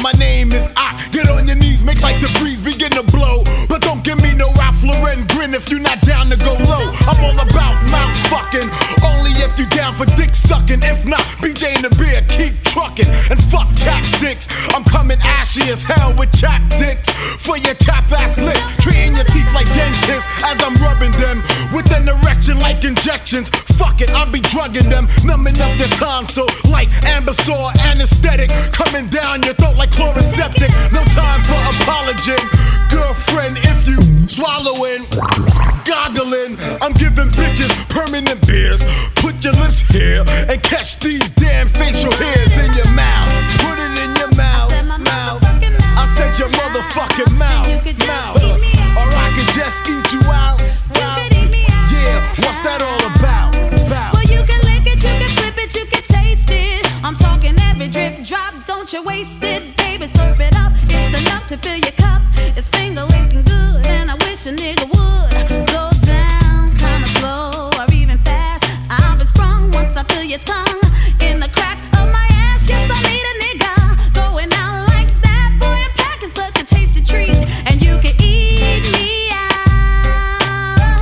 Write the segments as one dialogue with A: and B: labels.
A: my name is I. Get on your knees, make like the breeze begin to blow. But don't give me no Ralph Lauren grin if you're not down to go low. I'm all about mouth fucking, only if you down for dick sucking. If not, BJ and the beer keep trucking. And fuck chapsticks, I'm coming ashy as hell with chap dicks for your chap ass lips. Treating your teeth like dentists as I'm rubbing them with an erection like injections. Fuck it, I'll be drugging them, numbing up your tonsil like Ambisor anesthetic, coming down your throat like chloroseptic. No time for apology, girlfriend, if you swallowing, goggling. I'm giving bitches permanent beers. Put your lips here and catch these damn facial hairs in your mouth. Put it in your mouth, mouth. I said your motherfucking mouth, mouth. Or I could just eat you out. Yeah, what's that all about?
B: Well, you can lick it, you can flip it, you can taste it. I'm talking every drip drop, don't you waste it, baby. Slurp it up, it's enough to fill your cup. It's finger licking good, and I wish a nigga would go down kinda slow or even fast. I'll be sprung once I feel your tongue in the crack of my ass. Yes, I need a nigga going out like that. Boy, I'm packing such a tasty treat, and you can eat me out,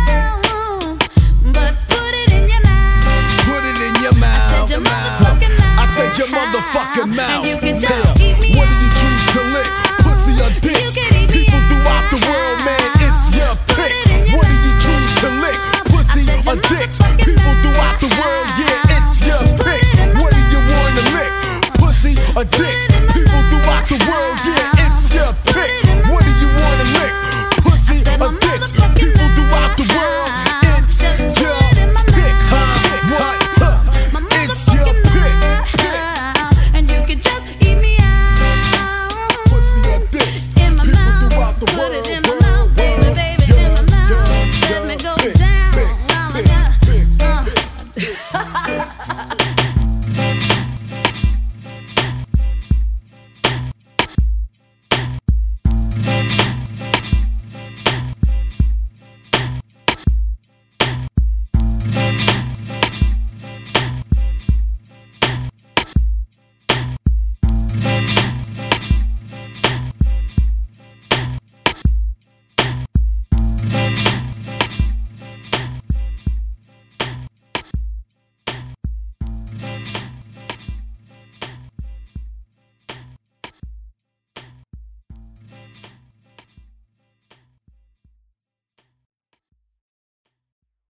B: but put it in your mouth.
A: Put it in your mouth. I said your motherfucking mouth.
B: And you can just eat me
A: what do you choose to lick? Pussy or dicks? People throughout the world, man, it's your pick. What do you choose to lick? Pussy or dicks? People throughout the world, yeah, it's your pick. What do you want to lick? Pussy or dicks? People throughout the world, yeah.